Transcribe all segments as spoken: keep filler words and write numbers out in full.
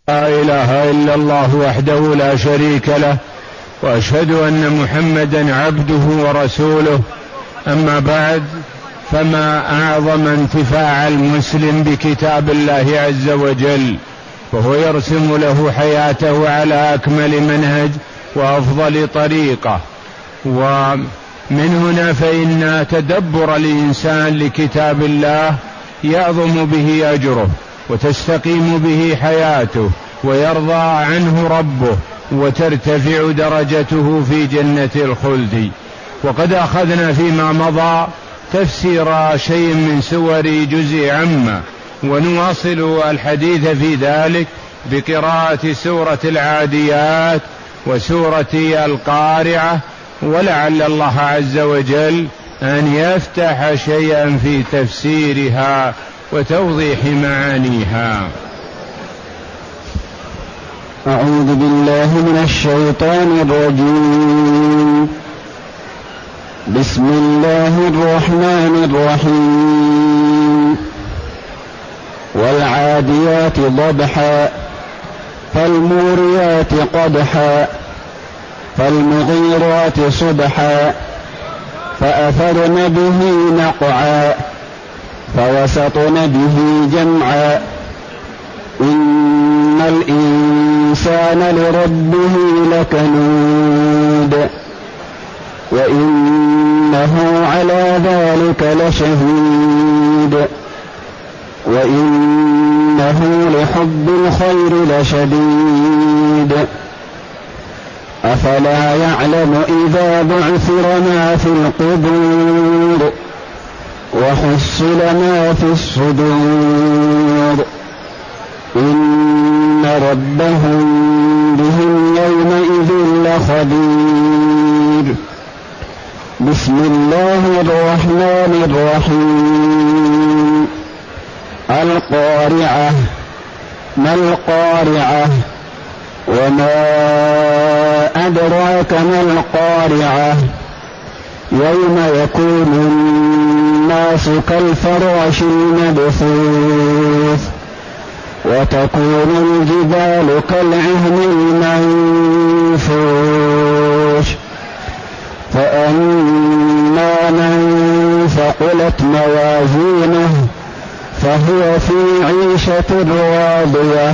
لا إله إلا الله وحده لا شريك له، وأشهد أن محمدا عبده ورسوله. أما بعد، فما أعظم انتفاع المسلم بكتاب الله عز وجل، وهو يرسم له حياته على أكمل منهج وأفضل طريقة. ومن هنا فإن تدبر الإنسان لكتاب الله يعظم به أجره، وتستقيم به حياته، ويرضى عنه ربه، وترتفع درجته في جنة الخلد. وقد أخذنا فيما مضى تفسير شيء من سور جزء عامة، ونواصل الحديث في ذلك بقراءة سورة العاديات وسورة القارعة، ولعل الله عز وجل أن يفتح شيئا في تفسيرها وتوضيح معانيها. أعوذ بالله من الشيطان الرجيم. بسم الله الرحمن الرحيم. والعاديات ضبحا فالموريات قدحا فالمغيرات صبحا فأثرن به نقعا فوسطن به جمعا إن الإنسان لربه لكنود وإنه على ذلك لشهيد وإنه لحب الخير لشديد أفلا يعلم إذا بعثر ما في القبور وحصل ما في الصدور إن ربهم بهم يومئذ لخبير. بسم الله الرحمن الرحيم. القارعة. ما القارعة؟ وما أدراك ما القارعة؟ يوم يكون الناس كالفراش المبثوث وتكون الجبال كالعهن المنفوش فأما من ثقلت موازينه فهو في عيشة راضية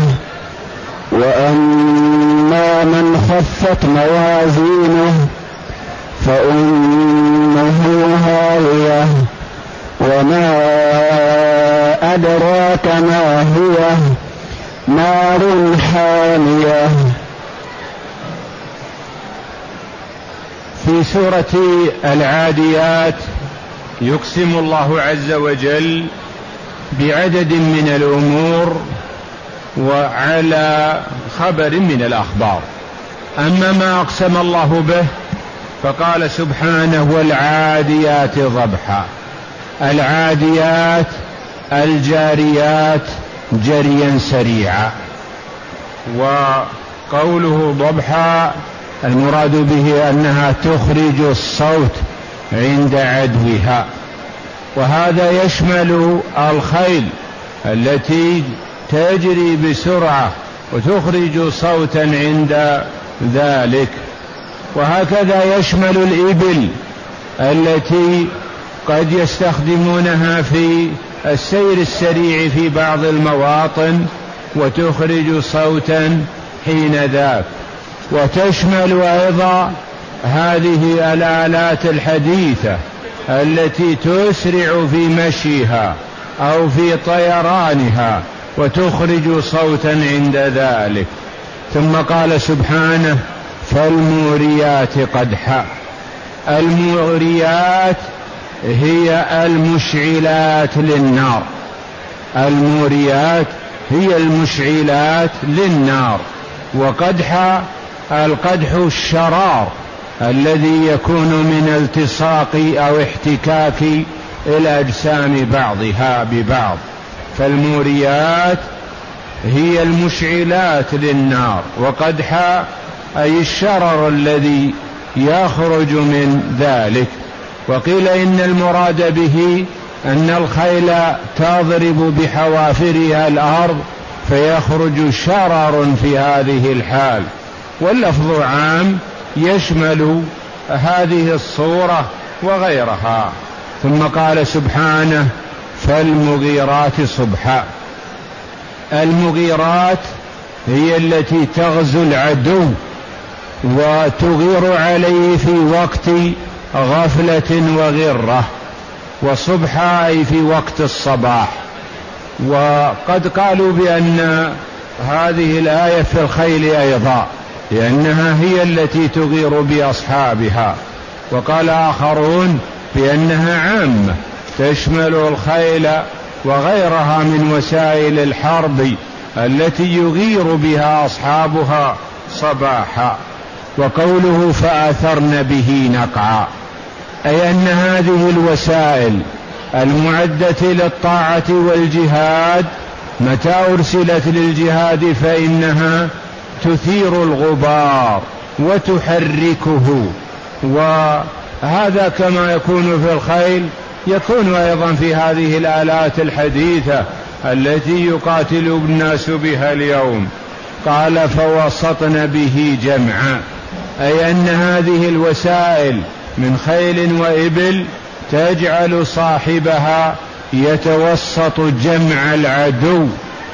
وأما من خفت موازينه فأمه هاوية وما أدراك ما هي نار حامية. في سورة العاديات يقسم الله عز وجل بعدد من الأمور وعلى خبر من الأخبار. أما ما أقسم الله به فقال سبحانه: والعاديات ضبحا. العاديات الجاريات جريا سريعا، وقوله ضبحا المراد به أنها تخرج الصوت عند عدوها، وهذا يشمل الخيل التي تجري بسرعة وتخرج صوتا عند ذلك، وهكذا يشمل الإبل التي قد يستخدمونها في السير السريع في بعض المواطن وتخرج صوتا حين ذاك. وتشمل أيضا هذه الآلات الحديثة التي تسرع في مشيها أو في طيرانها وتخرج صوتا عند ذلك. ثم قال سبحانه: فالموريات قدحا. الموريات هي المشعلات للنار، الموريات هي المشعلات للنار. وقدحا القدح الشرار الذي يكون من التصاق أو احتكاك الأجسام بعضها ببعض. فالموريات هي المشعلات للنار، وقدحا أي الشرر الذي يخرج من ذلك. وقيل إن المراد به أن الخيل تضرب بحوافرها الأرض فيخرج شرر في هذه الحال. واللفظ عام يشمل هذه الصورة وغيرها. ثم قال سبحانه: فالمغيرات صبحا. المغيرات هي التي تغزو العدو وتغير عليه في وقت غفلة وغرة، وصبحا أي في وقت الصباح. وقد قالوا بأن هذه الآية في الخيل أيضا، لأنها هي التي تغير بأصحابها. وقال آخرون بأنها عامة تشمل الخيل وغيرها من وسائل الحرب التي يغير بها أصحابها صباحا. وقوله فأثرن به نقعا، أي أن هذه الوسائل المعدة للطاعة والجهاد متى أرسلت للجهاد فإنها تثير الغبار وتحركه، وهذا كما يكون في الخيل يكون أيضا في هذه الآلات الحديثة التي يقاتل الناس بها اليوم. قال فوسطن به جمعا، أي أن هذه الوسائل من خيل وإبل تجعل صاحبها يتوسط جمع العدو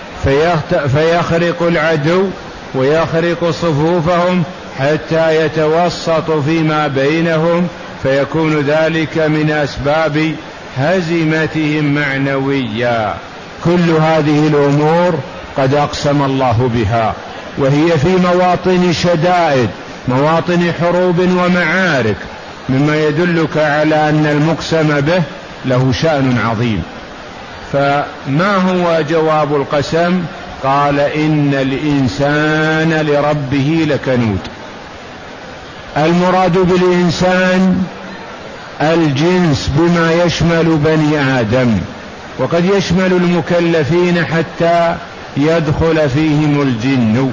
فيخرق العدو ويخرق صفوفهم حتى يتوسط فيما بينهم، فيكون ذلك من أسباب هزيمتهم معنويا. كل هذه الأمور قد أقسم الله بها، وهي في مواطن شدائد، مواطن حروب ومعارك، مما يدلك على أن المقسم به له شأن عظيم. فما هو جواب القسم؟ قال إن الإنسان لربه لكنود. المراد بالإنسان الجنس بما يشمل بني آدم، وقد يشمل المكلفين حتى يدخل فيهم الجن.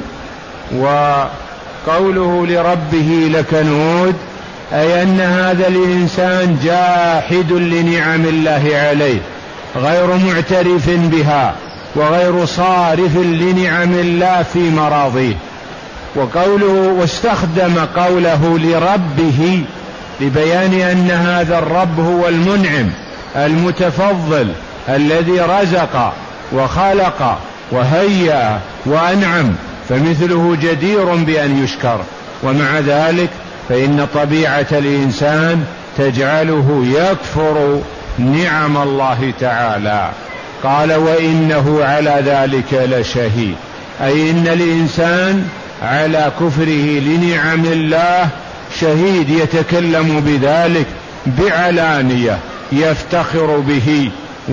وقوله لربه لكنود أي أن هذا الإنسان جاحد لنعم الله عليه، غير معترف بها وغير صارف لنعم الله في مراضيه. وقوله واستخدم قوله لربه لبيان أن هذا الرب هو المنعم المتفضل الذي رزق وخلق وهيأ وأنعم، فمثله جدير بأن يشكر. ومع ذلك فإن طبيعة الإنسان تجعله يكفر نعم الله تعالى. قال وإنه على ذلك لشهيد، أي إن الإنسان على كفره لنعم الله شهيد، يتكلم بذلك بعلانية، يفتخر به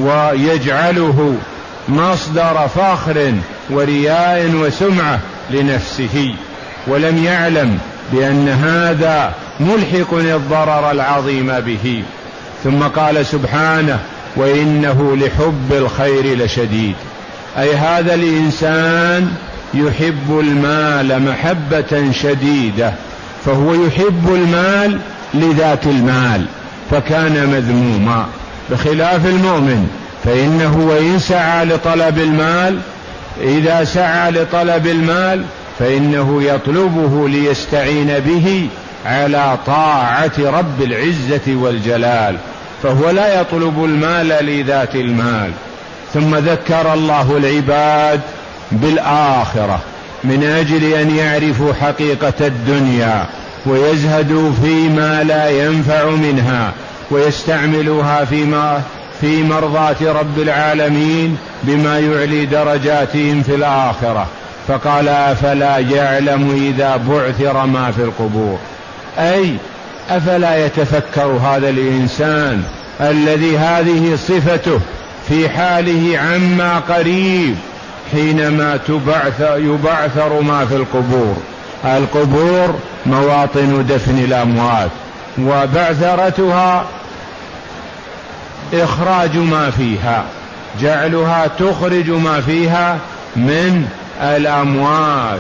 ويجعله مصدر فخر ورياء وسمعة لنفسه، ولم يعلم بأن هذا ملحق الضرر العظيم به. ثم قال سبحانه وإنه لحب الخير لشديد، أي هذا الإنسان يحب المال محبة شديدة، فهو يحب المال لذات المال فكان مذموما، بخلاف المؤمن فإنه وإن سعى لطلب المال، إذا سعى لطلب المال فإنه يطلبه ليستعين به على طاعة رب العزة والجلال، فهو لا يطلب المال لذات المال. ثم ذكر الله العباد بالآخرة من أجل أن يعرفوا حقيقة الدنيا ويزهدوا فيما لا ينفع منها ويستعملوها فيما في مرضاة رب العالمين بما يعلي درجاتهم في الآخرة. فقال أفلا يعلم إذا بعثر ما في القبور، أي أفلا يتفكر هذا الإنسان الذي هذه صفته في حاله عما قريب حينما تبعث يبعثر ما في القبور. القبور مواطن دفن الأموات، وبعثرتها إخراج ما فيها، جعلها تخرج ما فيها من الأموات،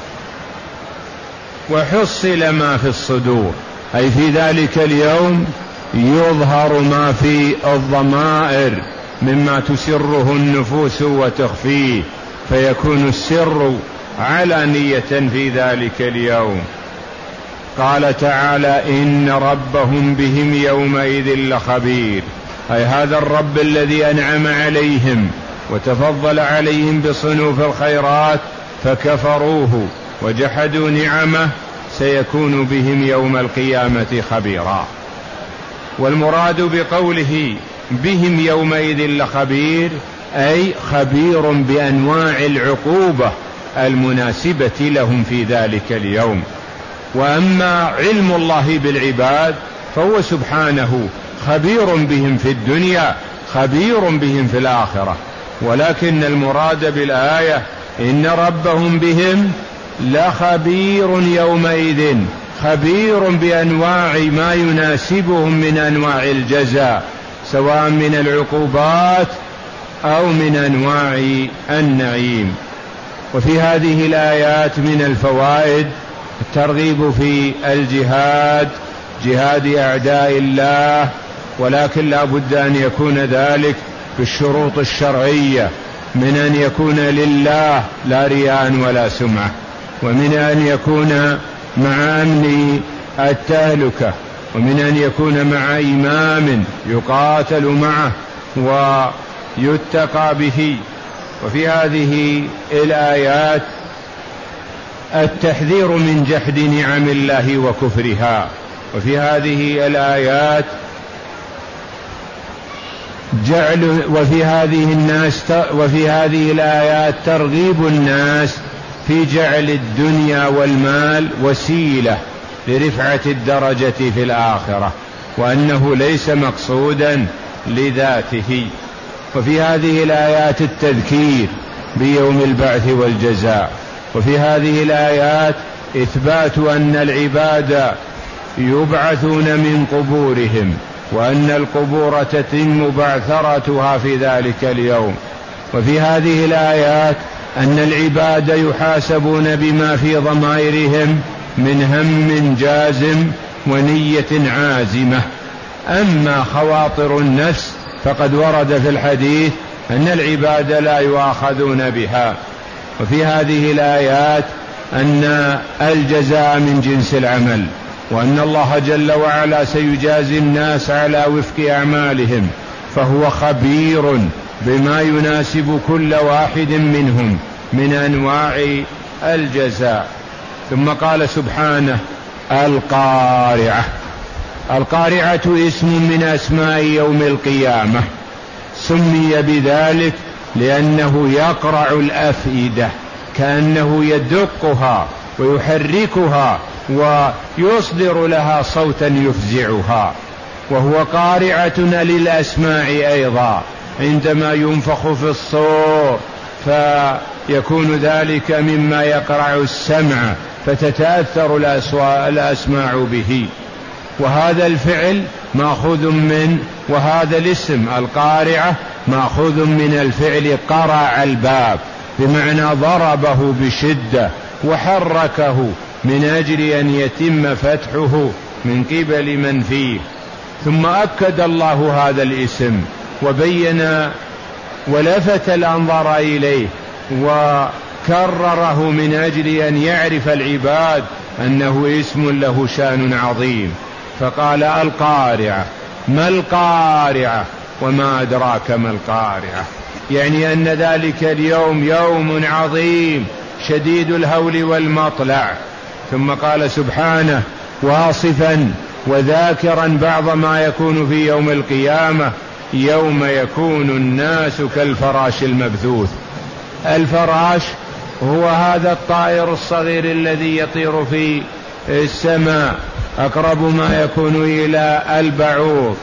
وحصل ما في الصدور، أي في ذلك اليوم يظهر ما في الضمائر مما تسره النفوس وتخفيه، فيكون السر علانية في ذلك اليوم. قال تعالى إن ربهم بهم يومئذ لخبير، أي هذا الرب الذي أنعم عليهم وتفضل عليهم بصنوف الخيرات فكفروه وجحدوا نعمه سيكون بهم يوم القيامة خبيرا. والمراد بقوله بهم يومئذ لخبير أي خبير بأنواع العقوبة المناسبة لهم في ذلك اليوم. وأما علم الله بالعباد فهو سبحانه خبير بهم في الدنيا خبير بهم في الآخرة، ولكن المراد بالآية إن ربهم بهم لخبير يومئذ، خبير بأنواع ما يناسبهم من أنواع الجزاء سواء من العقوبات أو من أنواع النعيم. وفي هذه الآيات من الفوائد الترغيب في الجهاد، جهاد أعداء الله، ولكن لا بد أن يكون ذلك بالشروط الشرعية، من أن يكون لله لا رياء ولا سمعة، ومن أن يكون مع أمن التهلكة، ومن أن يكون مع إمام يقاتل معه ويتقى به. وفي هذه الآيات التحذير من جحد نعم الله وكفرها. وفي هذه الآيات جعل وفي هذه الناس وفي هذه الآيات ترغيب الناس في جعل الدنيا والمال وسيلة لرفعة الدرجة في الآخرة، وأنه ليس مقصودا لذاته. وفي هذه الآيات التذكير بيوم البعث والجزاء. وفي هذه الآيات إثبات أن العباد يبعثون من قبورهم، وأن القبور تتم بعثرتها في ذلك اليوم. وفي هذه الآيات أن العباد يحاسبون بما في ضمائرهم من هم جازم ونية عازمة. أما خواطر النفس فقد ورد في الحديث أن العباد لا يؤاخذون بها. وفي هذه الآيات أن الجزاء من جنس العمل، وأن الله جل وعلا سيجازي الناس على وفق أعمالهم، فهو خبير بما يناسب كل واحد منهم من أنواع الجزاء. ثم قال سبحانه القارعة. القارعة اسم من أسماء يوم القيامة، سمي بذلك لأنه يقرع الأفئدة، كأنه يدقها ويحركها ويصدر لها صوتا يفزعها. وهو قارعة للأسماع أيضا، عندما ينفخ في الصور فيكون ذلك مما يقرع السمع فتتأثر الأسماع به. وهذا الفعل مأخوذ من وهذا الاسم القارعة مأخوذ من الفعل قرع الباب، بمعنى ضربه بشدة وحركه من أجل أن يتم فتحه من قبل من فيه. ثم أكد الله هذا الاسم وبين ولفت الأنظار إليه وكرره من أجل أن يعرف العباد أنه اسم له شان عظيم. فقال القارعة. ما القارعة وما أدراك ما القارعة، يعني أن ذلك اليوم يوم عظيم شديد الهول والمطلع. ثم قال سبحانه واصفا وذاكرا بعض ما يكون في يوم القيامة: يوم يكون الناس كالفراش المبثوث. الفراش هو هذا الطائر الصغير الذي يطير في السماء، أقرب ما يكون إلى البعوض.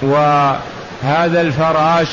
وهذا الفراش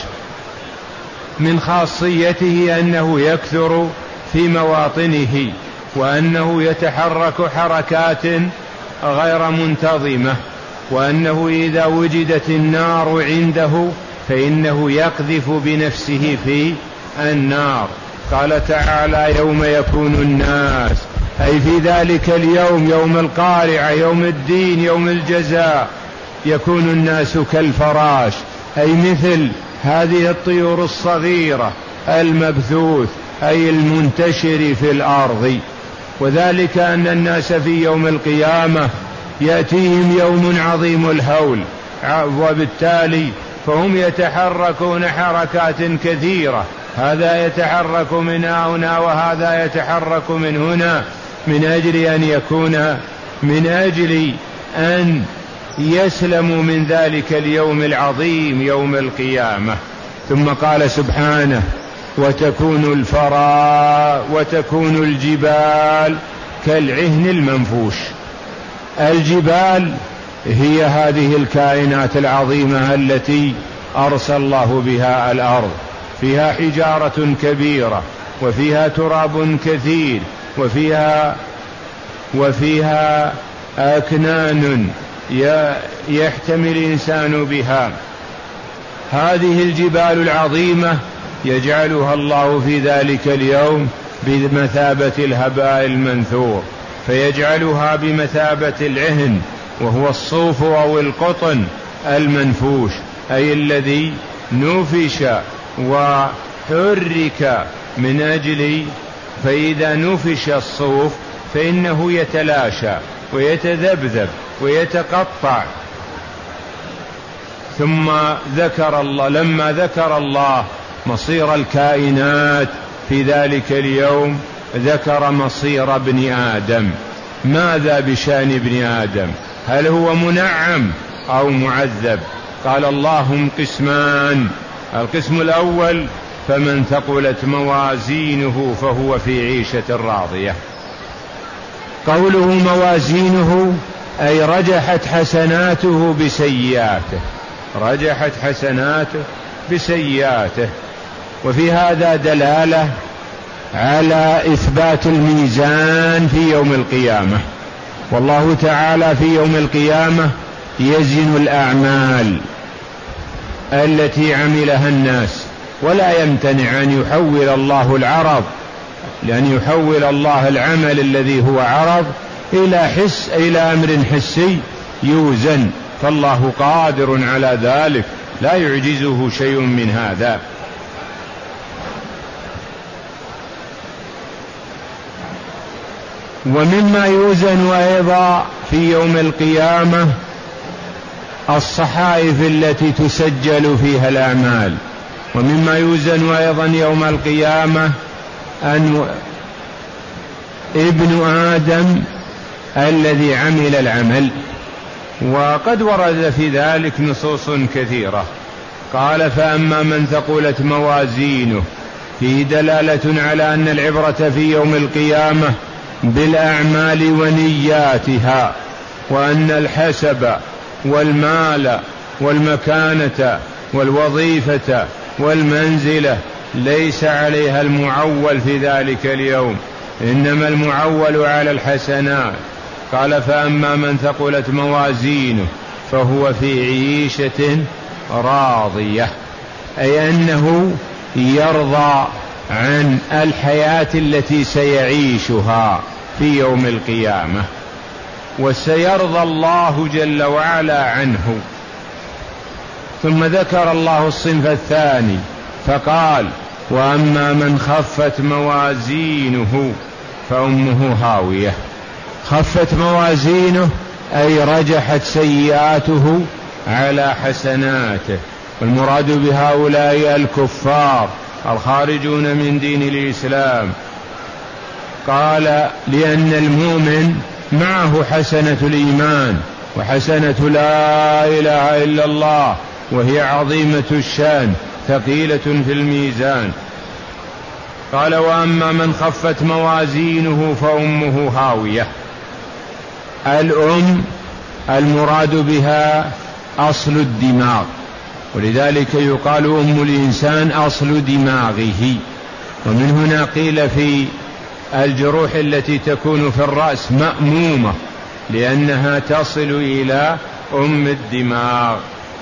من خاصيته أنه يكثر في مواطنه، وأنه يتحرك حركات غير منتظمة، وأنه إذا وجدت النار عنده فإنه يقذف بنفسه في النار. قال تعالى: يوم يكون الناس، أي في ذلك اليوم، يوم القارعة، يوم الدين، يوم الجزاء، يكون الناس كالفراش، أي مثل هذه الطيور الصغيرة المبثوث أي المنتشر في الأرض. وذلك أن الناس في يوم القيامة يأتيهم يوم عظيم الهول، وبالتالي فهم يتحركون حركات كثيرة، هذا يتحرك من هنا وهذا يتحرك من هنا، من أجل أن يكون من أجل أن يسلموا من ذلك اليوم العظيم يوم القيامة. ثم قال سبحانه: وتكون الفرا وتكون الجبال كالعهن المنفوش. الجبال هي هذه الكائنات العظيمة التي أرسل الله بها الأرض، فيها حجارة كبيرة وفيها تراب كثير وفيها وفيها أكنان يحتمي الإنسان بها. هذه الجبال العظيمة يجعلها الله في ذلك اليوم بمثابة الهباء المنثور، فيجعلها بمثابة العهن، وهو الصوف أو القطن المنفوش، أي الذي نفش وحرك من أجل، فإذا نفش الصوف فإنه يتلاشى ويتذبذب ويتقطع. ثم ذكر الله لما ذكر الله مصير الكائنات في ذلك اليوم ذكر مصير ابن آدم. ماذا بشأن ابن آدم؟ هل هو منعم أو معذب؟ قال الله: هم قسمان، القسم الأول فمن ثقلت موازينه فهو في عيشة راضية. قوله موازينه أي رجحت حسناته بسيئاته، رجحت حسناته بسيئاته. وفي هذا دلالة على إثبات الميزان في يوم القيامة، والله تعالى في يوم القيامة يزن الأعمال التي عملها الناس، ولا يمتنع أن يحول الله العرض، لأن يحول الله العمل الذي هو عرض إلى حس إلى أمر حسي يوزن، فالله قادر على ذلك لا يعجزه شيء من هذا. ومما يوزن أيضا في يوم القيامة الصحائف التي تسجل فيها الأعمال. ومما يوزن أيضا يوم القيامة أن ابن آدم الذي عمل العمل، وقد ورد في ذلك نصوص كثيرة. قال: فأما من ثقلت موازينه، فيه دلالة على أن العبرة في يوم القيامة بالأعمال ونياتها، وأن الحسب والمال والمكانة والوظيفة والمنزلة ليس عليها المعول في ذلك اليوم، إنما المعول على الحسنات. قال: فأما من ثقلت موازينه فهو في عيشة راضية، أي أنه يرضى عن الحياة التي سيعيشها في يوم القيامة، وسيرضى الله جل وعلا عنه. ثم ذكر الله الصنف الثاني فقال: وأما من خفت موازينه فأمه هاوية. خفت موازينه أي رجحت سيئاته على حسناته، والمراد بهؤلاء الكفار الخارجون من دين الإسلام. قال: لأن المؤمن معه حسنة الإيمان وحسنة لا إله إلا الله، وهي عظيمة الشان ثقيلة في الميزان. قال: وأما من خفت موازينه فأمه هاوية. الأم المراد بها أصل الدماغ، ولذلك يقال أم الإنسان أصل دماغه. ومن هنا قيل في الجروح التي تكون في الرأس مأمومة، لأنها تصل إلى أم الدماغ.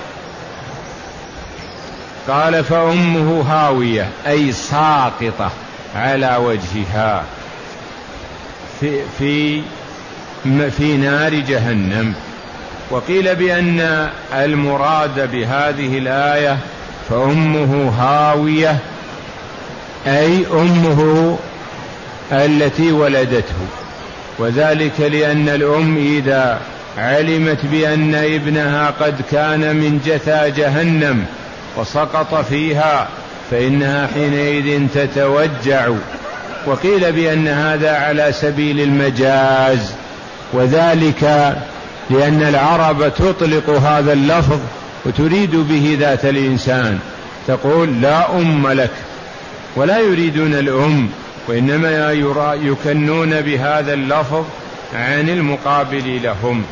قال: فأمه هاوية أي ساقطة على وجهها في, في, في نار جهنم. وقيل بأن المراد بهذه الآية فأمه هاوية أي أمه التي ولدته، وذلك لأن الأم إذا علمت بأن ابنها قد كان من جثى جهنم وسقط فيها فإنها حينئذ تتوجع. وقيل بأن هذا على سبيل المجاز، وذلك لأن العرب تطلق هذا اللفظ وتريد به ذات الإنسان، تقول لا أم لك، ولا يريدون الأم، وإنما يكنون بهذا اللفظ عن المقابل لهم.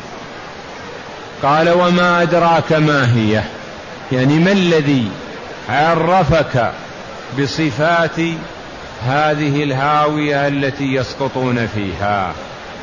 قال وما أدراك ما هي، يعني ما الذي عرفك بصفات هذه الهاوية التي يسقطون فيها؟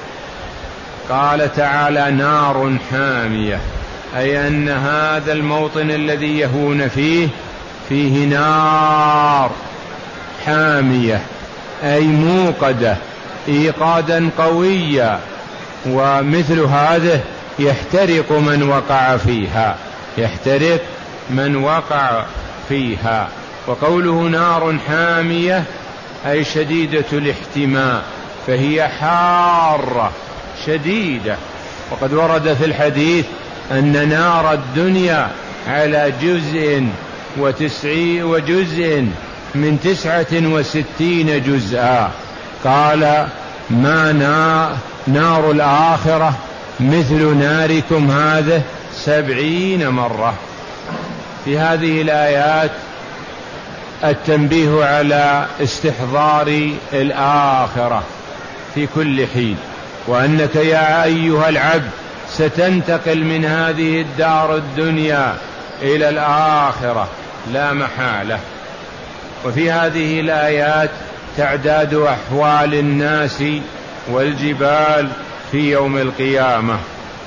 قال تعالى نار حامية، أي أن هذا الموطن الذي يهون فيه فيه نار حامية، أي موقدة إيقادا قويا، ومثل هذه يحترق من وقع فيها، يحترق من وقع فيها. وقوله نار حامية أي شديدة الاحتماء، فهي حارة شديدة. وقد ورد في الحديث أن نار الدنيا على جزء وتسعين وجزء من تسعة وستين جزءا. قال ما نار الآخرة مثل ناركم هذه سبعين مرة. في هذه الآيات التنبيه على استحضار الآخرة في كل حين، وأنك يا أيها العبد ستنتقل من هذه الدار الدنيا إلى الآخرة لا محالة. وفي هذه الآيات تعداد أحوال الناس والجبال في يوم القيامة.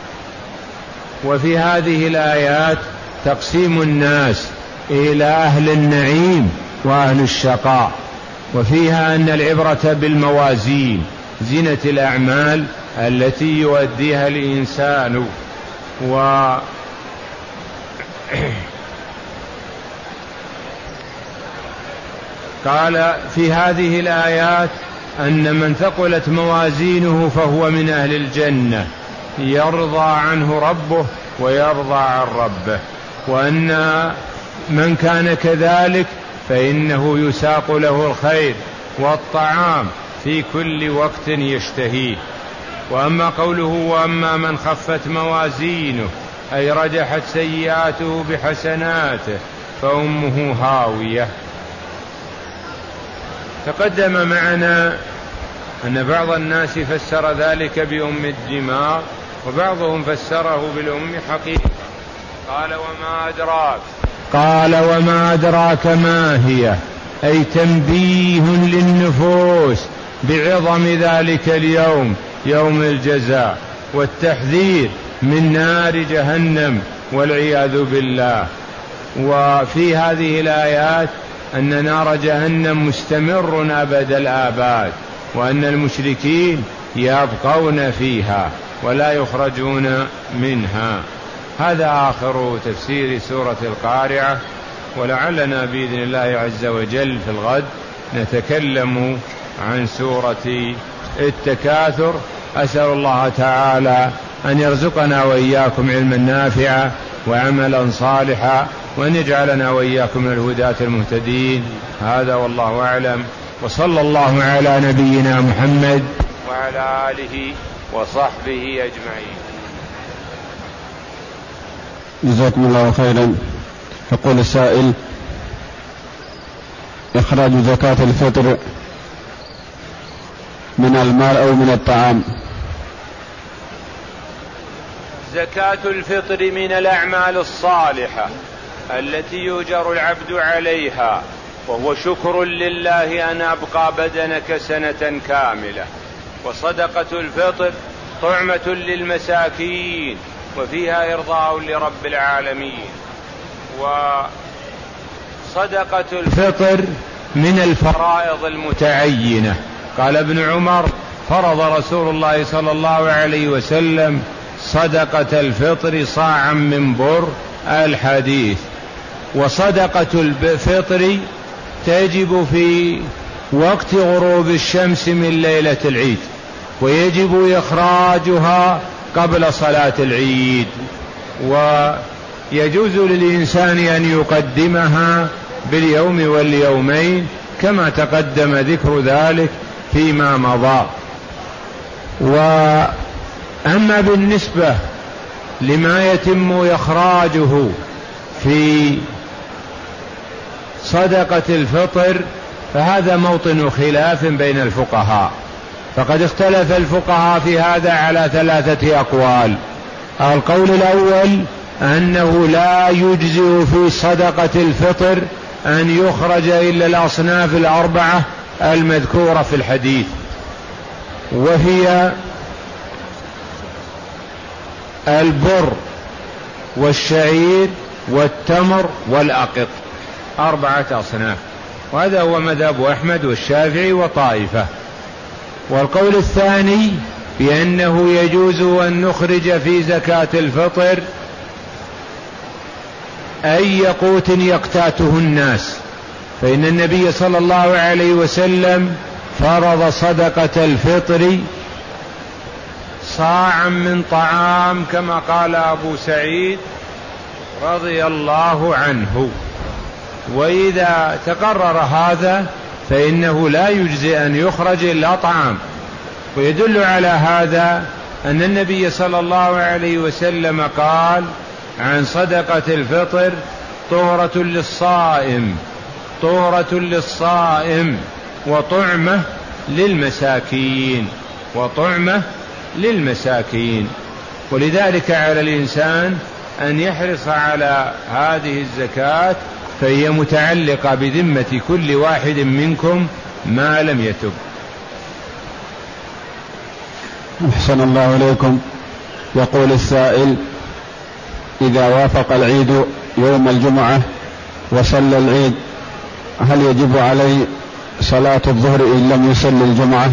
وفي هذه الآيات تقسيم الناس إلى أهل النعيم وأهل الشقاء. وفيها أن العبرة بالموازين، زينة الأعمال التي يؤديها الإنسان. و قال في هذه الآيات أن من ثقلت موازينه فهو من أهل الجنة، يرضى عنه ربه ويرضى عن ربه، وأن من كان كذلك فإنه يساق له الخير والطعام في كل وقت يشتهيه. وأما قوله وأما من خفت موازينه أي رجحت سيئاته بحسناته فأمه هاوية. تقدم معنا أن بعض الناس فسر ذلك بأم الدماغ، وبعضهم فسره بالأم حقيقة. قال وما أدراك، قال وما أدراك ما هي، أي تنبيه للنفوس بعظم ذلك اليوم، يوم الجزاء، والتحذير من نار جهنم والعياذ بالله. وفي هذه الآيات أن نار جهنم مستمر أبد الآباد، وأن المشركين يبقون فيها ولا يخرجون منها. هذا آخر تفسير سورة القارعة، ولعلنا بإذن الله عز وجل في الغد نتكلم عن سورة التكاثر. أسأل الله تعالى أن يرزقنا وإياكم علما نافعا وعملا صالحا، وأن يجعلنا وإياكم من الهداة المهتدين. هذا والله أعلم، وصلى الله على نبينا محمد وعلى آله وصحبه أجمعين. جزاكم الله خيرا. يقول السائل: إخراج زكاة الفطر من المال أو من الطعام. زكاة الفطر من الأعمال الصالحة التي يؤجر العبد عليها، وهو شكر لله أن أبقى بدنك سنة كاملة. وصدقة الفطر طعمة للمساكين، وفيها إرضاء لرب العالمين. وصدقة الفطر من الفرائض المتعينة. قال ابن عمر: فرض رسول الله صلى الله عليه وسلم صدقة الفطر صاعا من بر، الحديث. وصدقة الفطر تجب في وقت غروب الشمس من ليلة العيد، ويجب إخراجها قبل صلاة العيد، ويجوز للإنسان أن يقدمها باليوم واليومين كما تقدم ذكر ذلك فيما مضى. وأما بالنسبة لما يتم إخراجه في صدقة الفطر فهذا موطن خلاف بين الفقهاء، فقد اختلف الفقهاء في هذا على ثلاثة أقوال. القول الأول أنه لا يجزئ في صدقة الفطر أن يخرج إلا الأصناف الأربعة المذكورة في الحديث، وهي البر والشعير والتمر والأقط، أربعة أصناف، وهذا هو مذهب أحمد والشافعي وطائفة. والقول الثاني بأنه يجوز أن نخرج في زكاة الفطر أي قوت يقتاته الناس، فإن النبي صلى الله عليه وسلم فرض صدقة الفطر صاعا من طعام كما قال أبو سعيد رضي الله عنه، وإذا تقرر هذا فإنه لا يجزي أن يخرج إلا طعام. ويدل على هذا أن النبي صلى الله عليه وسلم قال عن صدقة الفطر طهرة للصائم، طهرة للصائم وطعمة للمساكين، وطعمة للمساكين. ولذلك على الإنسان أن يحرص على هذه الزكاة، فهي متعلقة بذمة كل واحد منكم ما لم يتب. أحسن الله إليكم. يقول السائل: إذا وافق العيد يوم الجمعة وصلى العيد هل يجب عليه صلاة الظهر إن لم يصلي الجمعة؟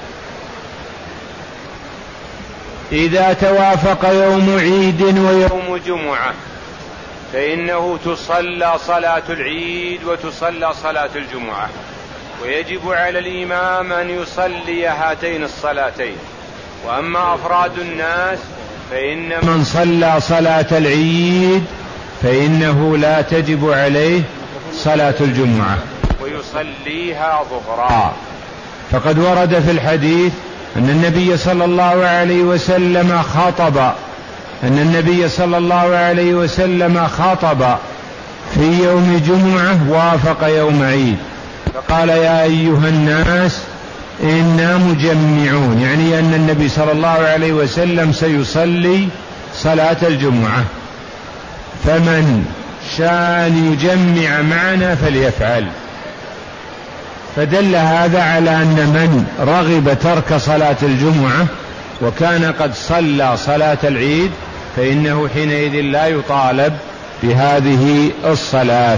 إذا توافق يوم عيد ويوم جمعة فإنه تصلى صلاة العيد وتصلى صلاة الجمعة، ويجب على الإمام أن يصلي هاتين الصلاتين. وأما أفراد الناس فإن من صلى صلاة العيد فإنه لا تجب عليه صلاة الجمعة ويصليها ظهرا. فقد ورد في الحديث أن النبي صلى الله عليه وسلم خطب أن النبي صلى الله عليه وسلم خطب في يوم جمعة وافق يوم عيد، فقال: يا أيها الناس إنا مجمعون، يعني أن النبي صلى الله عليه وسلم سيصلي صلاة الجمعة، فمن شاء أن يجمع معنا فليفعل. فدل هذا على أن من رغب ترك صلاة الجمعة وكان قد صلى صلاة العيد فإنه حينئذ لا يطالب بهذه الصلاة.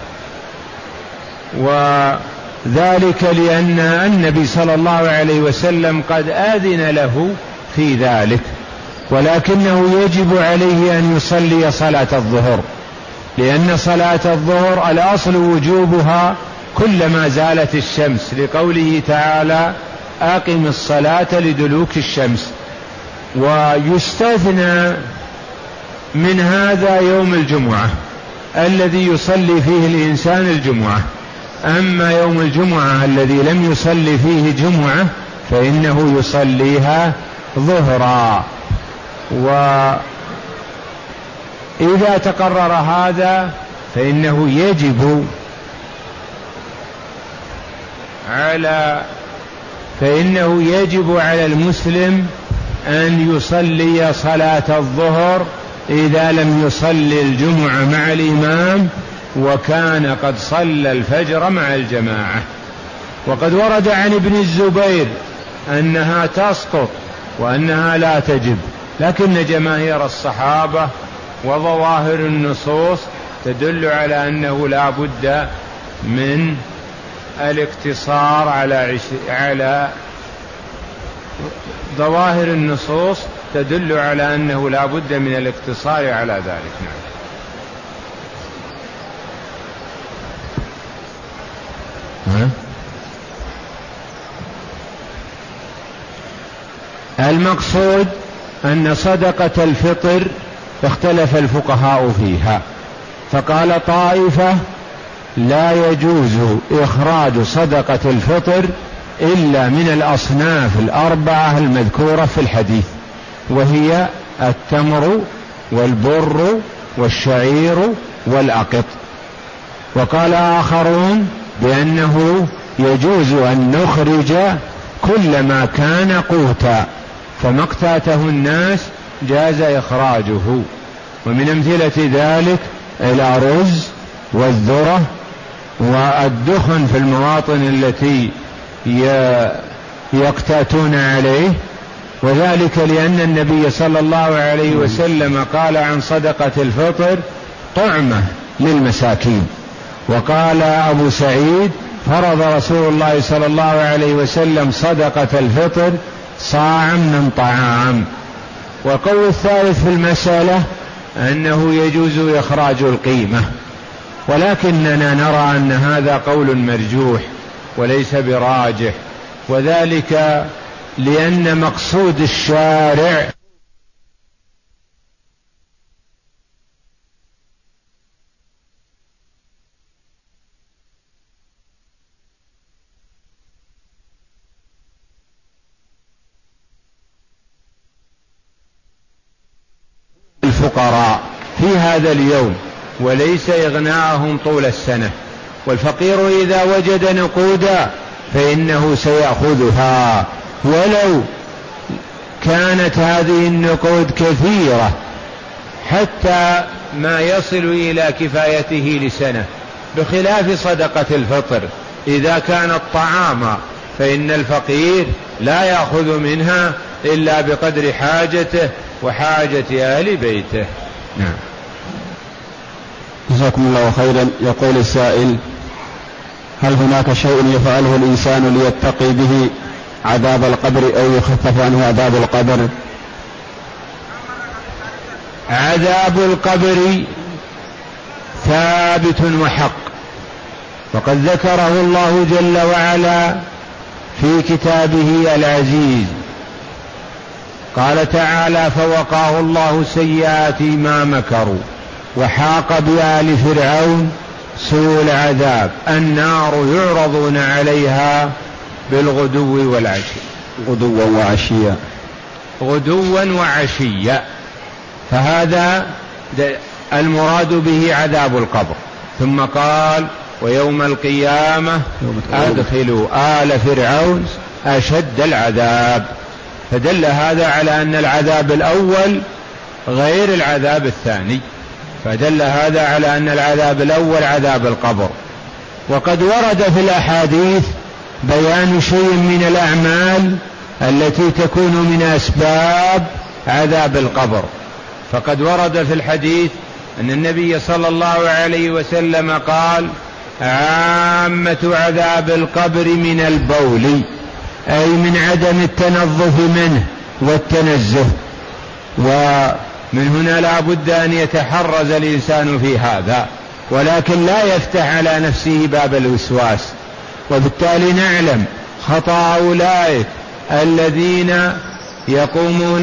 وذلك لأن النبي صلى الله عليه وسلم قد آذن له في ذلك، ولكنه يجب عليه أن يصلي صلاة الظهر، لأن صلاة الظهر الأصل وجوبها كلما زالت الشمس، لقوله تعالى: أقم الصلاة لدلوك الشمس. ويستثنى من هذا يوم الجمعة الذي يصلي فيه الإنسان الجمعة، أما يوم الجمعة الذي لم يصلي فيه جمعة فإنه يصليها ظهرا. وإذا تقرر هذا فإنه يجب على فإنه يجب على المسلم أن يصلي صلاة الظهر إذا لم يصلي الجمعة مع الإمام وكان قد صلى الفجر مع الجماعة. وقد ورد عن ابن الزبير أنها تسقط وأنها لا تجب، لكن جماهير الصحابة وظواهر النصوص تدل على أنه لا بد من الاقتصار على عش... على ظواهر النصوص تدل على أنه لا بد من الاقتصار على ذلك. نعم. المقصود أن صدقة الفطر اختلف الفقهاء فيها، فقال طائفة لا يجوز إخراج صدقة الفطر إلا من الأصناف الأربعة المذكورة في الحديث، وهي التمر والبر والشعير والأقط. وقال آخرون بأنه يجوز أن نخرج كل ما كان قوتا، فما اقتاته الناس جاز إخراجه. ومن أمثلة ذلك الأرز والذرة والدخن في المواطن التي يقتاتون عليه، وذلك لأن النبي صلى الله عليه وسلم قال عن صدقة الفطر طعمة للمساكين. وقال أبو سعيد فرض رسول الله صلى الله عليه وسلم صدقة الفطر صاعا من طعام. والقول الثالث في المسألة أنه يجوز إخراج القيمة، ولكننا نرى أن هذا قول مرجوح وليس براجح، وذلك لأن مقصود الشارع الفقراء في هذا اليوم وليس إغناءهم طول السنة. والفقير إذا وجد نقودا فإنه سيأخذها ولو كانت هذه النقود كثيرة حتى ما يصل إلى كفايته لسنة، بخلاف صدقة الفطر إذا كانت طعاما فإن الفقير لا يأخذ منها إلا بقدر حاجته وحاجة أهل بيته. نعم. جزاكم الله خيرا. يقول السائل: هل هناك شيء يفعله الإنسان ليتقي به عذاب القبر أو يخفف عنه عذاب القبر؟ عذاب القبر ثابت وحق، وقد ذكره الله جل وعلا في كتابه العزيز. قال تعالى: فوقاه الله سيئات ما مكروا وحاق بآل فرعون سوء العذاب النار يعرضون عليها بالغدو والعشي. غدوا وعشيا غدوا وعشيا فهذا المراد به عذاب القبر. ثم قال: ويوم القيامة أدخلوا آل فرعون أشد العذاب. فدل هذا على أن العذاب الأول غير العذاب الثاني، فدل هذا على أن العذاب الأول عذاب القبر. وقد ورد في الأحاديث بيان شيء من الأعمال التي تكون من أسباب عذاب القبر. فقد ورد في الحديث أن النبي صلى الله عليه وسلم قال: عامة عذاب القبر من البول، أي من عدم التنظف منه والتنزه. ومن هنا لا بد أن يتحرز الإنسان في هذا، ولكن لا يفتح على نفسه باب الوسواس. وبالتالي نعلم خطأ أولئك الذين يقومون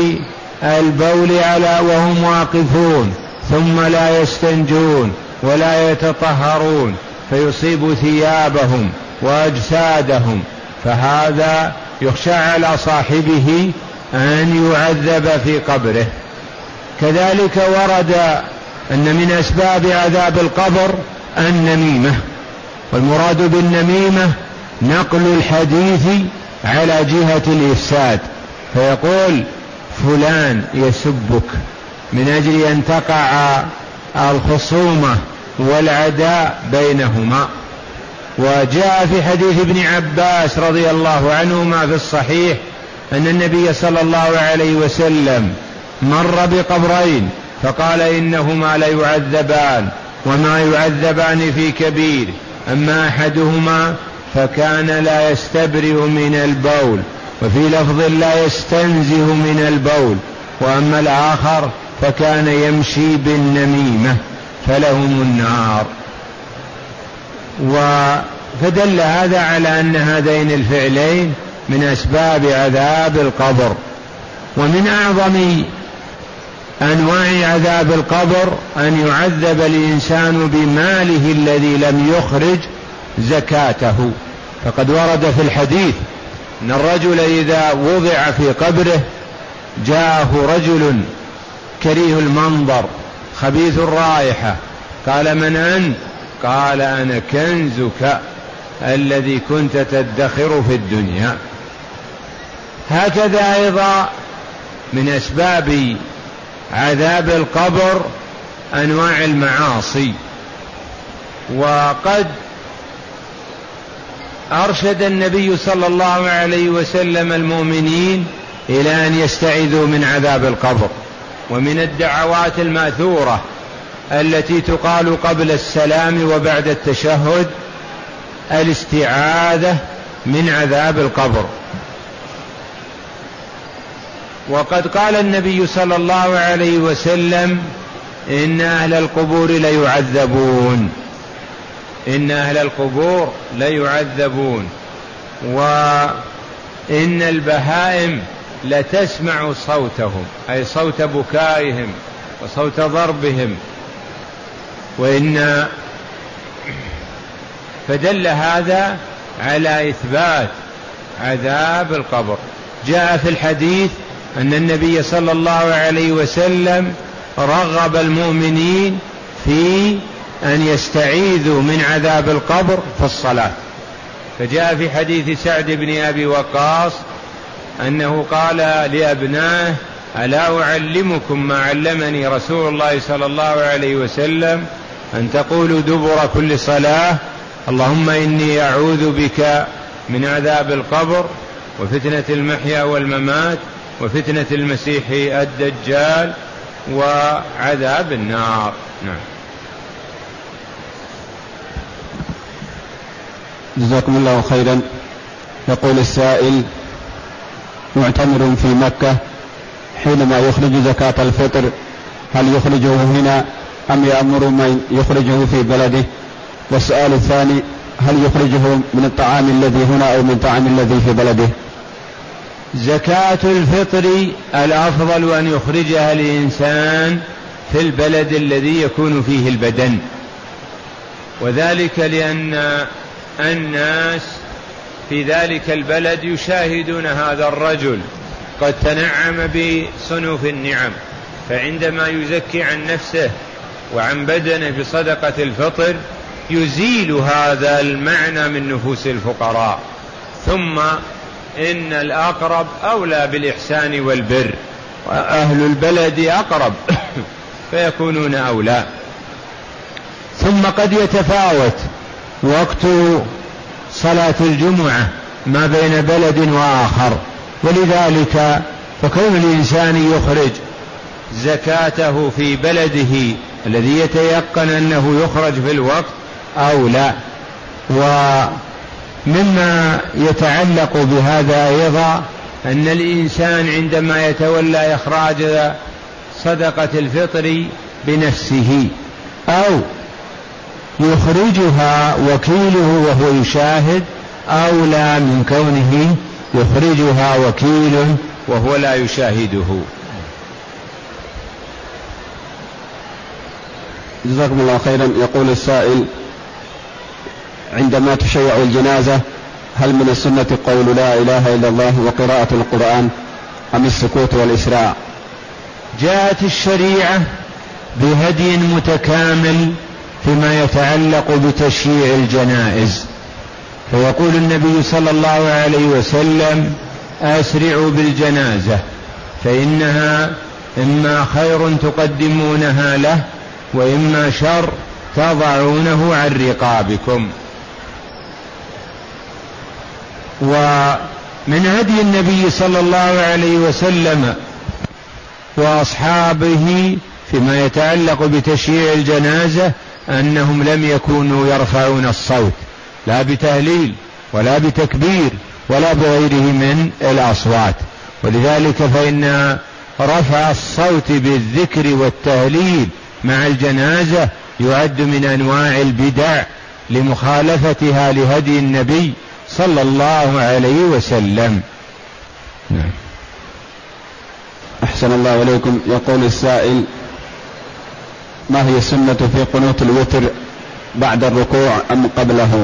بالبول على وهم واقفون ثم لا يستنجون ولا يتطهرون فيصيب ثيابهم وأجسادهم، فهذا يخشى على صاحبه أن يعذب في قبره. كذلك ورد أن من أسباب عذاب القبر النميمة، والمراد بالنميمة نقل الحديث على جهة الإفساد، فيقول فلان يسبك من أجل أن تقع الخصومة والعداء بينهما. وجاء في حديث ابن عباس رضي الله عنهما في الصحيح أن النبي صلى الله عليه وسلم مر بقبرين فقال: إنهما ليعذبان وما يعذبان في كبير، أما أحدهما فكان لا يستبرئ من البول، وفي لفظ لا يستنزه من البول، وأما الآخر فكان يمشي بالنميمة فلهم النار. فدل هذا على أن هذين الفعلين من أسباب عذاب القبر. ومن أعظم أنواع عذاب القبر أن يعذب الإنسان بماله الذي لم يخرج زكاته. فقد ورد في الحديث أن الرجل إذا وضع في قبره جاءه رجل كريه المنظر خبيث الرائحة، قال: من أنت؟ قال: أنا كنزك الذي كنت تدخر في الدنيا. هكذا أيضا من أسباب عذاب القبر أنواع المعاصي. وقد أرشد النبي صلى الله عليه وسلم المؤمنين إلى أن يستعيذوا من عذاب القبر. ومن الدعوات الماثورة التي تقال قبل السلام وبعد التشهد الاستعاذة من عذاب القبر. وقد قال النبي صلى الله عليه وسلم: إن أهل القبور ليعذبون، إن أهل القبور ليعذبون، وإن البهائم لتسمع صوتهم، أي صوت بكائهم وصوت ضربهم. وإن فدل هذا على إثبات عذاب القبر. جاء في الحديث أن النبي صلى الله عليه وسلم رغب المؤمنين في أن يستعيذوا من عذاب القبر في الصلاة. فجاء في حديث سعد بن أبي وقاص أنه قال لأبنائه: ألا أعلمكم ما علمني رسول الله صلى الله عليه وسلم أن تقولوا دبر كل صلاة: اللهم إني أعوذ بك من عذاب القبر وفتنة المحيا والممات وفتنة المسيح الدجال وعذاب النار. نعم. جزاكم الله خيرا. يقول السائل: معتمر في مكة حينما يخرج زكاة الفطر هل يخرجه هنا أم يأمر من يخرجه في بلده؟ والسؤال الثاني: هل يخرجه من الطعام الذي هنا أو من الطعام الذي في بلده؟ زكاة الفطر الأفضل أن يخرجها الإنسان في البلد الذي يكون فيه البدن، وذلك لأن الناس في ذلك البلد يشاهدون هذا الرجل قد تنعم بصنوف النعم، فعندما يزكي عن نفسه وعن بدنه بصدقة الفطر يزيل هذا المعنى من نفوس الفقراء. ثم إن الأقرب أولى بالإحسان والبر، وأهل البلد أقرب فيكونون أولى. ثم قد يتفاوت وقت صلاة الجمعة ما بين بلد وآخر، ولذلك فكون الإنسان يخرج زكاته في بلده الذي يتيقن أنه يخرج في الوقت أولى. ومما يتعلق بهذا أيضا أن الإنسان عندما يتولى إخراج صدقة الفطر بنفسه أو يخرجها وكيله وهو يشاهد أولى من كونه يخرجها وكيل وهو لا يشاهده. جزاكم الله خيرا. يقول السائل: عندما تشيع الجنازة هل من السنة قول لا إله إلا الله وقراءة القرآن أم السكوت والإسراع؟ جاءت الشريعة بهدي متكامل فيما يتعلق بتشييع الجنائز، فيقول النبي صلى الله عليه وسلم: أسرعوا بالجنازة فإنها إما خير تقدمونها له وإما شر تضعونه عن رقابكم. ومن هدي النبي صلى الله عليه وسلم وأصحابه فيما يتعلق بتشييع الجنازة أنهم لم يكونوا يرفعون الصوت لا بتهليل ولا بتكبير ولا بغيره من الأصوات، ولذلك فإن رفع الصوت بالذكر والتهليل مع الجنازة يعد من أنواع البدع لمخالفتها لهدي النبي صلى الله عليه وسلم. نعم. أحسن الله إليكم. يقول السائل: ما هي السنة في قنوت الوتر بعد الركوع أم قبله؟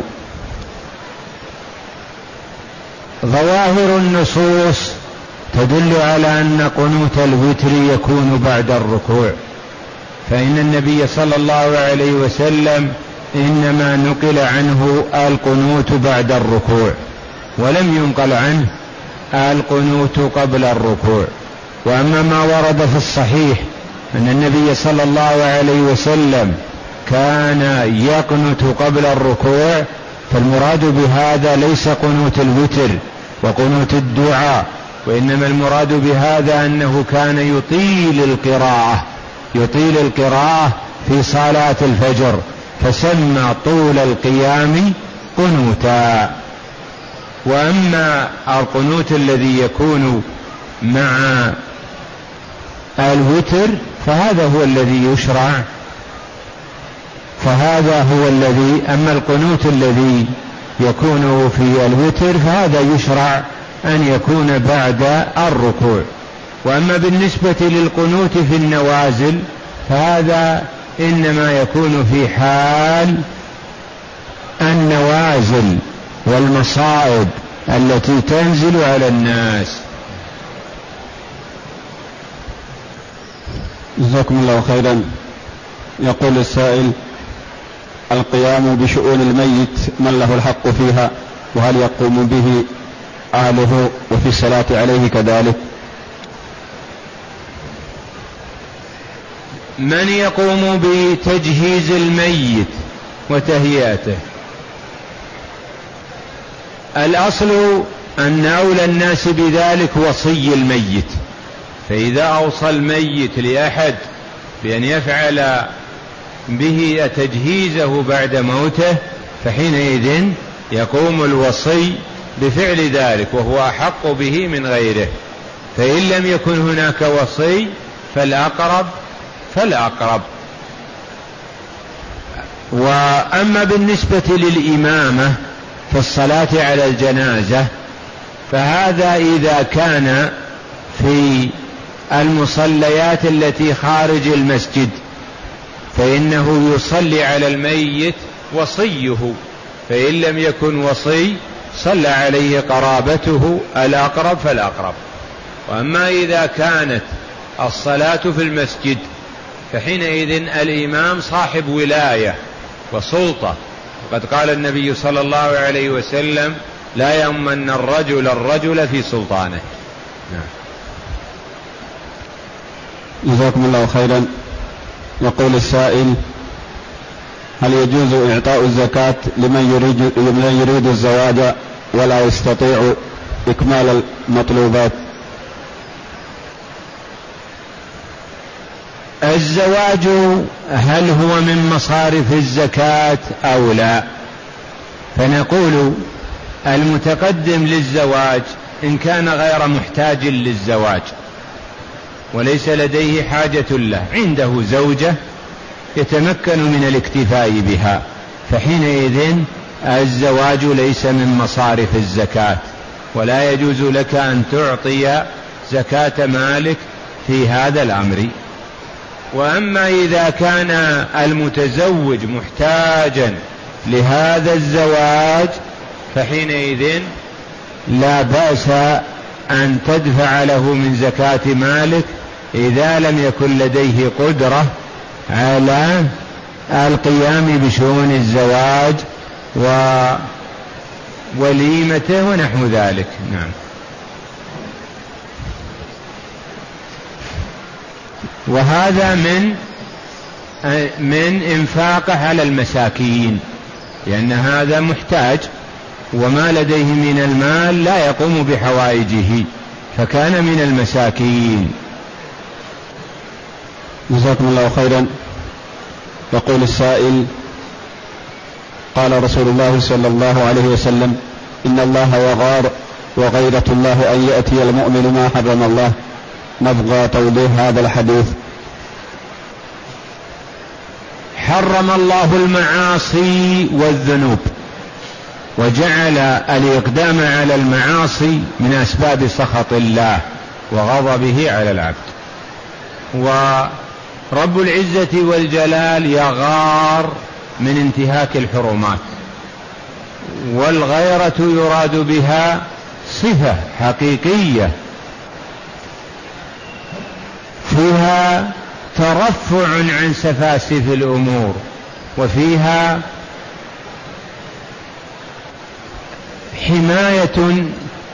ظواهر النصوص تدل على أن قنوت الوتر يكون بعد الركوع، فإن النبي صلى الله عليه وسلم إنما نقل عنه القنوت بعد الركوع، ولم ينقل عنه القنوت قبل الركوع. وأما ما ورد في الصحيح أن النبي صلى الله عليه وسلم كان يقنت قبل الركوع، فالمراد بهذا ليس قنوت الوتر وقنوت الدعاء، وإنما المراد بهذا أنه كان يطيل القراءة يطيل القراءة في صلاة الفجر، فسمى طول القيام قنوتا. وأما القنوت الذي يكون مع الوتر فهذا هو الذي يشرع فهذا هو الذي أما القنوت الذي يكون في الوتر فهذا يشرع أن يكون بعد الركوع. وأما بالنسبة للقنوت في النوازل فهذا إنما يكون في حال النوازل والمصائب التي تنزل على الناس. جزاكم الله خيرا. يقول السائل: القيام بشؤون الميت من له الحق فيها، وهل يقوم به أهله وفي الصلاة عليه كذلك؟ من يقوم بتجهيز الميت وتهيئته؟ الأصل أن أولى الناس بذلك وصي الميت، فإذا أوصى الميت لأحد بأن يفعل به تجهيزه بعد موته فحينئذ يقوم الوصي بفعل ذلك، وهو أحق به من غيره. فإن لم يكن هناك وصي فالأقرب فالأقرب. وأما بالنسبة للإمامة في الصلاة على الجنازة فهذا إذا كان في المصليات التي خارج المسجد فإنه يصلي على الميت وصيه، فإن لم يكن وصي صلى عليه قرابته الأقرب فالأقرب. وأما إذا كانت الصلاة في المسجد فحينئذ الإمام صاحب ولاية وسلطة، وقد قال النبي صلى الله عليه وسلم: لا يؤمن الرجل الرجل في سلطانه. نعم. جزاكم الله خيرا. يقول السائل: هل يجوز إعطاء الزكاة لمن يريد, لمن يريد الزواج ولا يستطيع إكمال المطلوبات؟ الزواج هل هو من مصارف الزكاة أو لا؟ فنقول المتقدم للزواج إن كان غير محتاج للزواج وليس لديه حاجة له، عنده زوجة يتمكن من الاكتفاء بها، فحينئذ الزواج ليس من مصارف الزكاة، ولا يجوز لك أن تعطي زكاة مالك في هذا الأمر. وأما إذا كان المتزوج محتاجا لهذا الزواج فحينئذ لا بأس أن تدفع له من زكاة مالك إذا لم يكن لديه قدرة على القيام بشؤون الزواج ووليمته ونحو ذلك. نعم. وهذا من من إنفاقه على المساكين، لأن هذا محتاج وما لديه من المال لا يقوم بحوائجه، فكان من المساكين. جزاكم الله خيرا. يقول السائل: قال رسول الله صلى الله عليه وسلم: إن الله وغار وغيرة الله أن يأتي المؤمن ما حرم الله. نبغى توضيح هذا الحديث. حرم الله المعاصي والذنوب، وجعل الإقدام على المعاصي من أسباب سخط الله وغضبه على العبد. ورب العزة والجلال يغار من انتهاك الحرمات، والغيرة يراد بها صفة حقيقية فيها ترفع عن سفاسف الأمور، وفيها حماية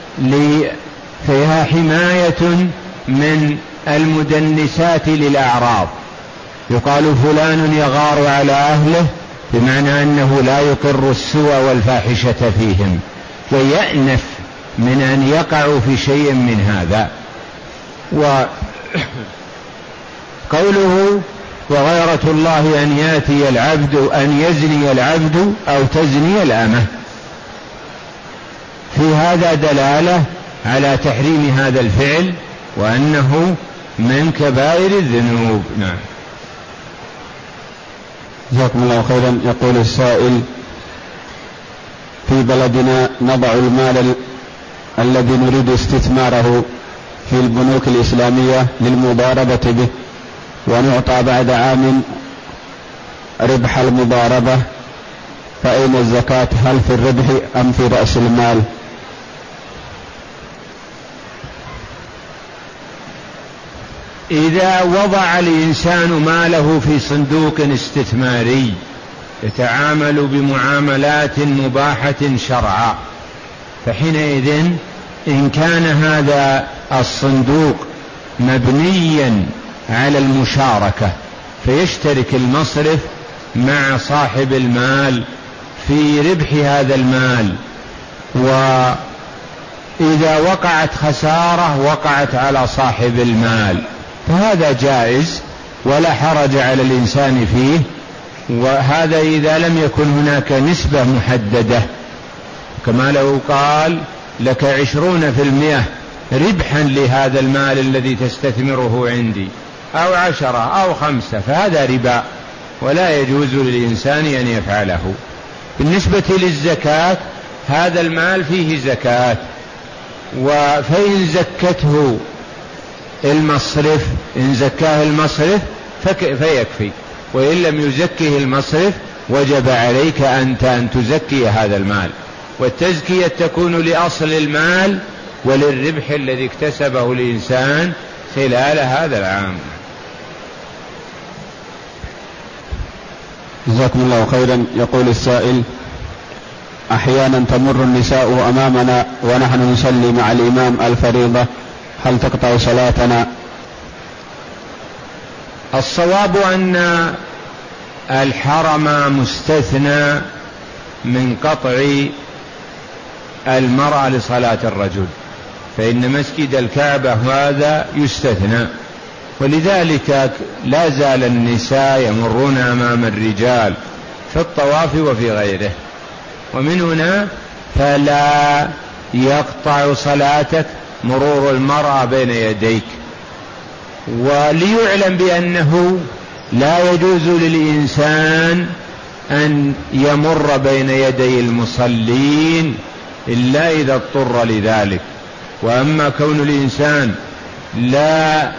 فيها حماية من المدنسات للأعراض. يقال فلان يغار على أهله بمعنى أنه لا يقر السوء والفاحشة فيهم، ويأنف من أن يقعوا في شيء من هذا. وقوله وغيرة الله أن يأتي العبد أن يزني العبد أو تزني الأمة، في هذا دلالة على تحريم هذا الفعل وأنه من كبائر الذنوب. نعم. جزاكم الله خيرا. يقول السائل: في بلدنا نضع المال الذي نريد استثماره في البنوك الإسلامية للمضاربة به، ونعطى بعد عام ربح المضاربة، فأين الزكاة؟ هل في الربح أم في رأس المال؟ إذا وضع الإنسان ماله في صندوق استثماري يتعامل بمعاملات مباحة شرعا، فحينئذ إن كان هذا الصندوق مبنيا على المشاركة فيشترك المصرف مع صاحب المال في ربح هذا المال، وإذا وقعت خسارة وقعت على صاحب المال، فهذا جائز ولا حرج على الإنسان فيه. وهذا إذا لم يكن هناك نسبة محددة، كما لو قال لك عشرون في المئة ربحا لهذا المال الذي تستثمره عندي، أو عشرة أو خمسة، فهذا ربا ولا يجوز للإنسان أن يفعله. بالنسبة للزكاة، هذا المال فيه زكاة، فإن زكته المصرف إن زكاه المصرف فيكفي، وإن لم يزكه المصرف وجب عليك أنت أن تزكي هذا المال، والتزكية تكون لأصل المال وللربح الذي اكتسبه الإنسان خلال هذا العام. جزاكم الله خيرا. يقول السائل: أحيانا تمر النساء أمامنا ونحن نصلي مع الإمام الفريضة، هل تقطع صلاتنا؟ الصواب أن الحرم مستثنى من قطع المرأة لصلاة الرجل، فإن مسجد الكعبة هذا يستثنى، ولذلك لا زال النساء يمرون أمام الرجال في الطواف وفي غيره. ومن هنا فلا يقطع صلاتك مرور المرأة بين يديك. وليعلم بأنه لا يجوز للإنسان أن يمر بين يدي المصلين إلا إذا اضطر لذلك. وأما كون الإنسان لا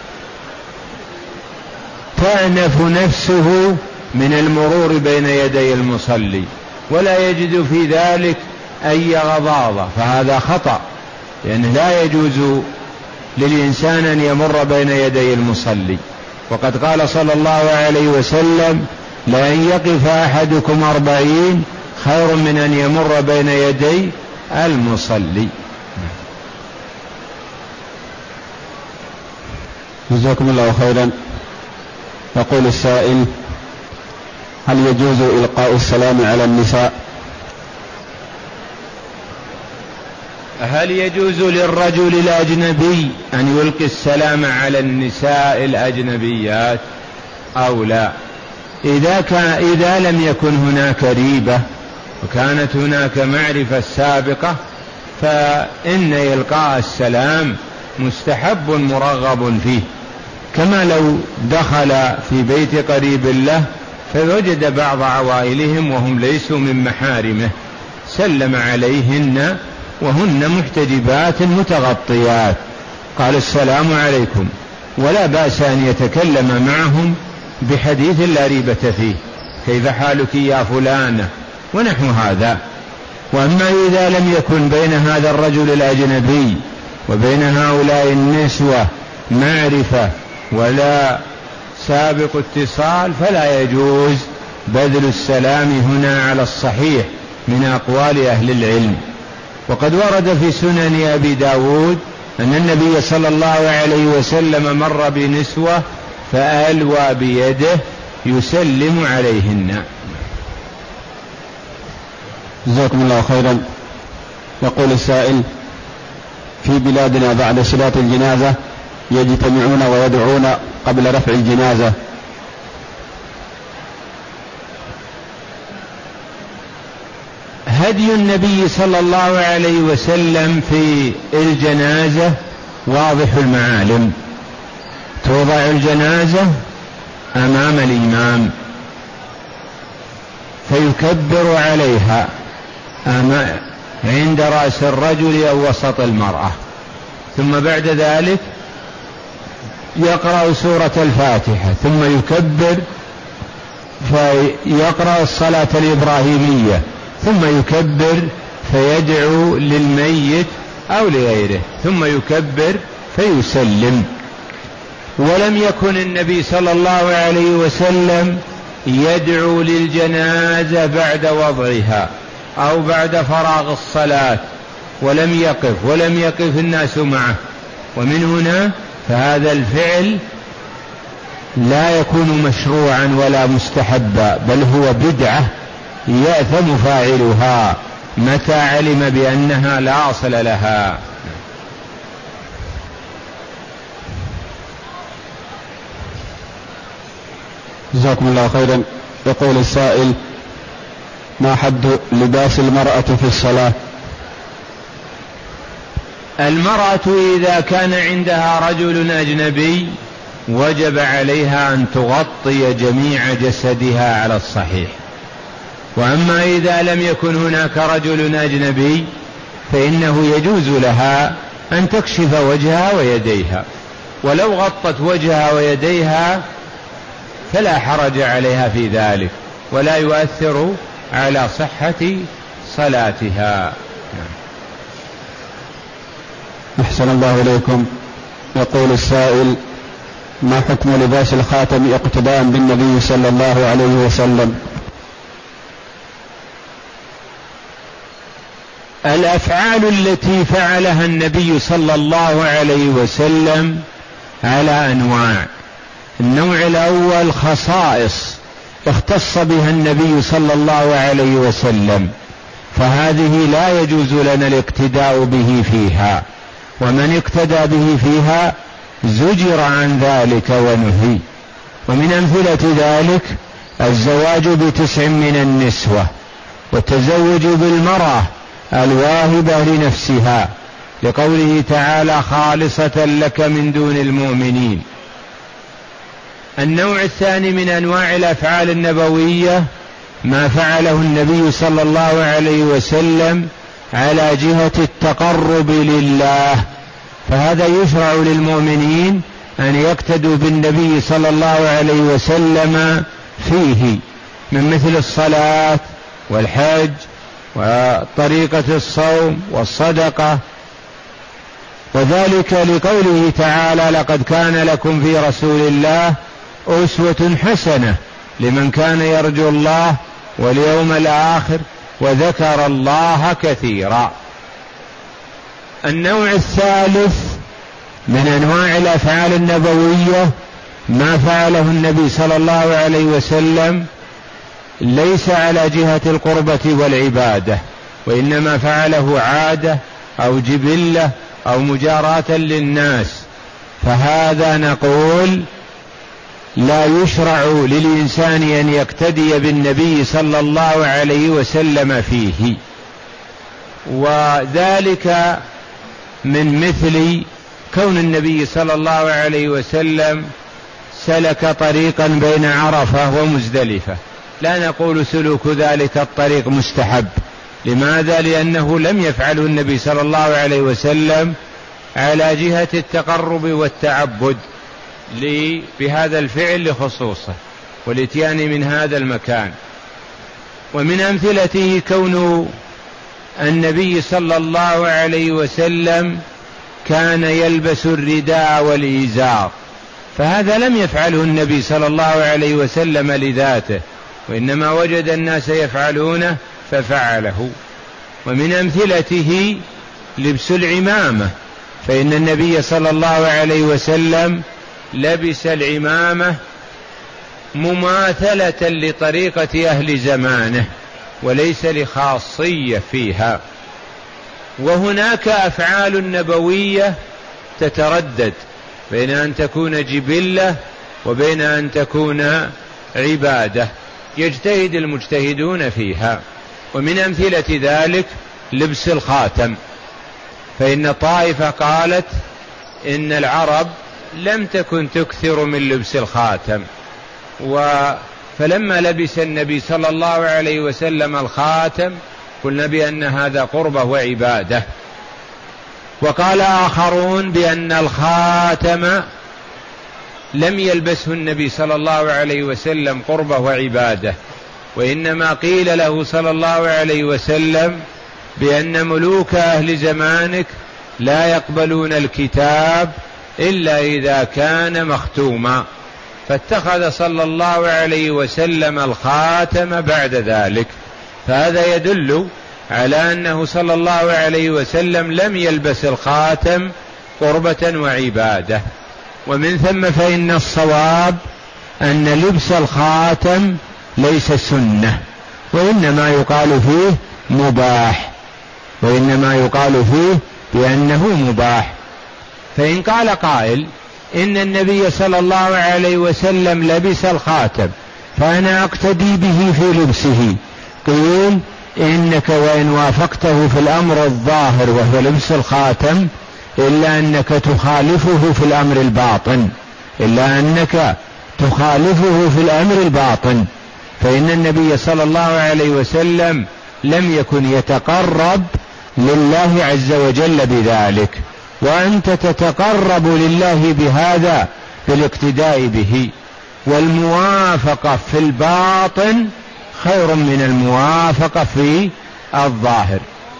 تأنف نفسه من المرور بين يدي المصلي ولا يجد في ذلك أي غضاضة فهذا خطأ، لأنه لا يجوز للإنسان أن يمر بين يدي المصلي. وقد قال صلى الله عليه وسلم: لأن يقف أحدكم أربعين خير من أن يمر بين يدي المصلي. جزاكم الله خيرا. يقول السائل: هل يجوز إلقاء السلام على النساء؟ هل يجوز للرجل الأجنبي أن يلقي السلام على النساء الأجنبيات أو لا؟ إذا, كان إذا لم يكن هناك ريبة وكانت هناك معرفة سابقة فإن إلقاء السلام مستحب مرغب فيه، كما لو دخل في بيت قريب له فوجد بعض عوائلهم وهم ليسوا من محارمه سلم عليهن وهن محتجبات متغطيات، قال السلام عليكم، ولا بأس أن يتكلم معهم بحديث لا ريبة فيه، كيف حالك يا فلانة ونحو هذا. وأما إذا لم يكن بين هذا الرجل الأجنبي وبين هؤلاء النسوة معرفة ولا سابق اتصال فلا يجوز بذل السلام هنا على الصحيح من أقوال أهل العلم. وقد ورد في سنن أبي داود أن النبي صلى الله عليه وسلم مر بنسوة فألوى بيده يسلم عليهن. جزاكم الله خيرا. يقول السائل: في بلادنا بعد صلاة الجنازة يجتمعون ويدعون قبل رفع الجنازة، هدي النبي صلى الله عليه وسلم في الجنازة واضح المعالم، توضع الجنازة أمام الإمام فيكبر عليها عند رأس الرجل أو وسط المرأة، ثم بعد ذلك يقرأ سورة الفاتحة، ثم يكبر فيقرأ الصلاة الإبراهيمية، ثم يكبر فيدعو للميت أو لغيره، ثم يكبر فيسلم. ولم يكن النبي صلى الله عليه وسلم يدعو للجنازة بعد وضعها أو بعد فراغ الصلاة، ولم يقف ولم يقف الناس معه، ومن هنا فهذا الفعل لا يكون مشروعا ولا مستحبا، بل هو بدعة يأثم فاعلها متى علم بأنها لا أصل لها. جزاكم الله خيرا. يقول السائل: ما حد لباس المرأة في الصلاة؟ المرأة إذا كان عندها رجل أجنبي وجب عليها أن تغطي جميع جسدها على الصحيح، وأما إذا لم يكن هناك رجل أجنبي فإنه يجوز لها أن تكشف وجهها ويديها، ولو غطت وجهها ويديها فلا حرج عليها في ذلك ولا يؤثر على صحة صلاتها. أحسن الله إليكم. يقول السائل: ما حكم لباس الخاتم اقتداء بالنبي صلى الله عليه وسلم؟ الأفعال التي فعلها النبي صلى الله عليه وسلم على أنواع. النوع الأول خصائص اختص بها النبي صلى الله عليه وسلم، فهذه لا يجوز لنا الاقتداء به فيها، ومن اقتدى به فيها زجر عن ذلك ونهي. ومن أمثلة ذلك الزواج بتسع من النسوة، والتزوج بالمرأة الواهبة لنفسها، لقوله تعالى: خالصة لك من دون المؤمنين. النوع الثاني من أنواع الأفعال النبوية ما فعله النبي صلى الله عليه وسلم على جهة التقرب لله، فهذا يشرع للمؤمنين أن يقتدوا بالنبي صلى الله عليه وسلم فيه، من مثل الصلاة والحج وطريقة الصوم والصدقة، وذلك لقوله تعالى: لقد كان لكم في رسول الله أسوة حسنة لمن كان يرجو الله واليوم الآخر وذكر الله كثيرا. النوع الثالث من أنواع الأفعال النبوية ما فعله النبي صلى الله عليه وسلم ليس على جهة القربة والعبادة، وإنما فعله عادة أو جبلة أو مجاراة للناس، فهذا نقول لا يشرع للإنسان أن يقتدي بالنبي صلى الله عليه وسلم فيه. وذلك من مثل كون النبي صلى الله عليه وسلم سلك طريقا بين عرفة ومزدلفة، لا نقول سلوك ذلك الطريق مستحب، لماذا؟ لأنه لم يفعله النبي صلى الله عليه وسلم على جهة التقرب والتعبد بهذا الفعل لخصوصه والاتيان من هذا المكان. ومن أمثلته كون النبي صلى الله عليه وسلم كان يلبس الرداء والإزار، فهذا لم يفعله النبي صلى الله عليه وسلم لذاته، وإنما وجد الناس يفعلونه ففعله. ومن أمثلته لبس العمامة، فإن النبي صلى الله عليه وسلم لبس العمامة مماثلة لطريقة أهل زمانه وليس لخاصية فيها. وهناك أفعال نبوية تتردد بين أن تكون جبلة وبين أن تكون عبادة، يجتهد المجتهدون فيها. ومن أمثلة ذلك لبس الخاتم، فإن طائفة قالت إن العرب لم تكن تكثر من لبس الخاتم، فلما لبس النبي صلى الله عليه وسلم الخاتم قلنا بأن هذا قربة وعبادة. وقال آخرون بأن الخاتم لم يلبسه النبي صلى الله عليه وسلم قربة وعبادة، وإنما قيل له صلى الله عليه وسلم بأن ملوك أهل زمانك لا يقبلون الكتاب إلا إذا كان مختوما، فاتخذ صلى الله عليه وسلم الخاتم بعد ذلك. فهذا يدل على أنه صلى الله عليه وسلم لم يلبس الخاتم قربة وعبادة. ومن ثم فإن الصواب أن لبس الخاتم ليس سنة، وإنما يقال فيه مباح، وإنما يقال فيه بأنه مباح. فإن قال قائل إن النبي صلى الله عليه وسلم لبس الخاتم فأنا أقتدي به في لبسه، قيل إنك وإن وافقته في الأمر الظاهر وهو لبس الخاتم إلا أنك تخالفه في الأمر الباطن، إلا أنك تخالفه في الأمر الباطن، فإن النبي صلى الله عليه وسلم لم يكن يتقرب لله عز وجل بذلك، وأنت تتقرب لله بهذا بالاقتداء به. والموافقة في الباطن خير من الموافقة في الظاهر.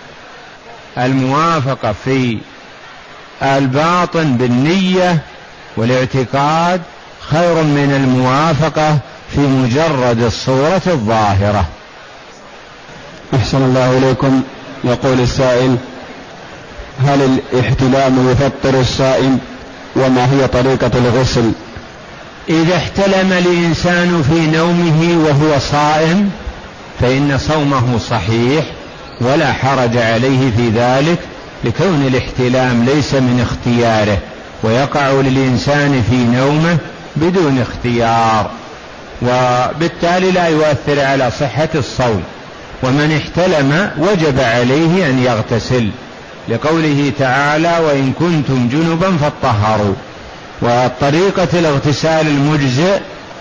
الموافقة في الباطن بالنية والاعتقاد خير من الموافقة في مجرد الصورة الظاهرة. أحسن الله إليكم. يقول السائل: هل الاحتلام يفطر الصائم؟ وما هي طريقة الغسل؟ إذا احتلم الإنسان في نومه وهو صائم فإن صومه صحيح ولا حرج عليه في ذلك، لكون الاحتلام ليس من اختياره، ويقع للإنسان في نومه بدون اختيار، وبالتالي لا يؤثر على صحة الصوم. ومن احتلم وجب عليه أن يغتسل، لقوله تعالى: وإن كنتم جنبا فاطهروا. وطريقة الاغتسال المجزئ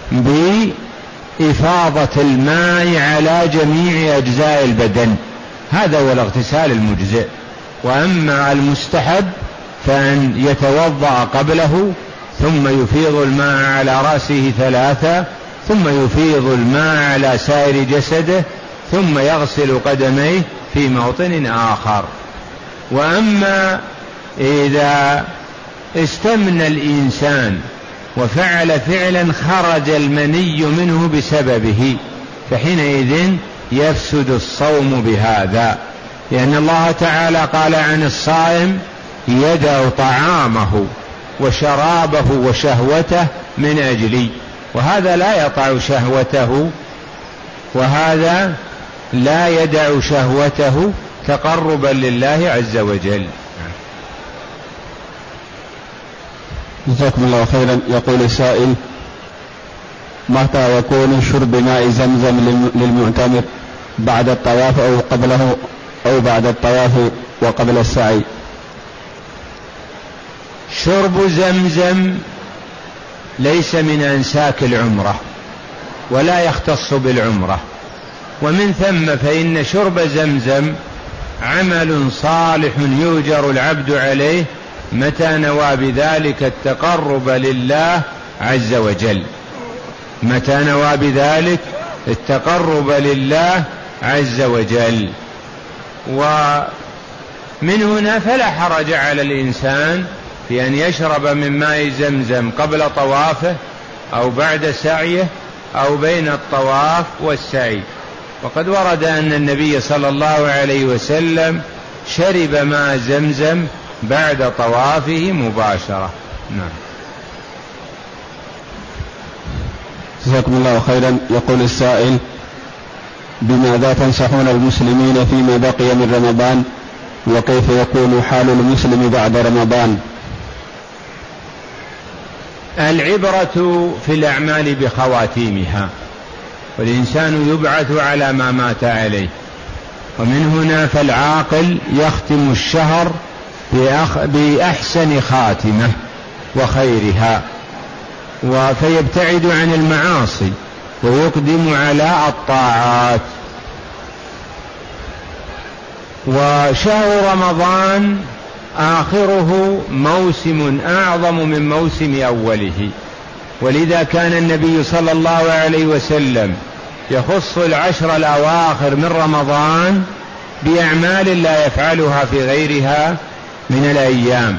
بإفاضة الماء على جميع أجزاء البدن، هذا هو الاغتسال المجزئ. وأما المستحب فأن يتوضأ قبله ثم يفيض الماء على رأسه ثلاثة، ثم يفيض الماء على سائر جسده، ثم يغسل قدميه في موطن آخر. وأما إذا استمنى الإنسان وفعل فعلا خرج المني منه بسببه فحينئذ يفسد الصوم بهذا، لأن الله تعالى قال عن الصائم: يدع طعامه وشرابه وشهوته من أجلي، وهذا لا يطع شهوته، وهذا لا يدع شهوته تقربا لله عز وجل. جزاكم الله خيرا. يقول السائل: متى يكون شرب ماء زمزم للمعتمر؟ بعد الطواف أو قبله أو بعد الطواف وقبل السعي؟ شرب زمزم ليس من أنساك العمرة ولا يختص بالعمرة، ومن ثم فإن شرب زمزم عمل صالح يؤجر العبد عليه متى نوى بذلك التقرب لله عز وجل، متى نوى بذلك التقرب لله عز وجل. ومن هنا فلا حرج على الإنسان في أن يشرب من ماء زمزم قبل طوافه أو بعد سعيه أو بين الطواف والسعي. وقد ورد أن النبي صلى الله عليه وسلم شرب ماء زمزم بعد طوافه مباشرة. نعم. جزاكم الله خيرا. يقول السائل: بماذا تنصحون المسلمين فيما بقي من رمضان، وكيف يكون حال المسلم بعد رمضان؟ العبرة في الأعمال بخواتيمها، والإنسان يبعث على ما مات عليه. ومن هنا فالعاقل يختم الشهر بأحسن خاتمة وخيرها، فيبتعد عن المعاصي ويقدم على الطاعات. وشهر رمضان آخره موسم أعظم من موسم أوله، ولذا كان النبي صلى الله عليه وسلم يخص العشر الأواخر من رمضان بأعمال لا يفعلها في غيرها من الأيام.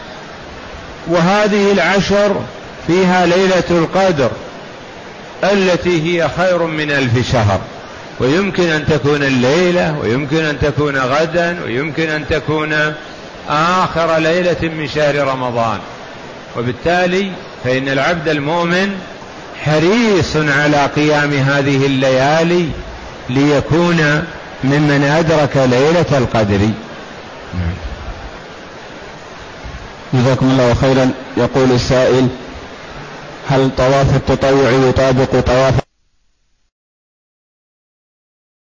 وهذه العشر فيها ليلة القدر التي هي خير من ألف شهر، ويمكن أن تكون الليلة، ويمكن أن تكون غدا، ويمكن أن تكون آخر ليلة من شهر رمضان. وبالتالي فإن العبد المؤمن حريص على قيام هذه الليالي ليكون ممن أدرك ليلة القدر. جزاكم الله خيرا. يقول السائل: هل طواف التطوع يطابق طواف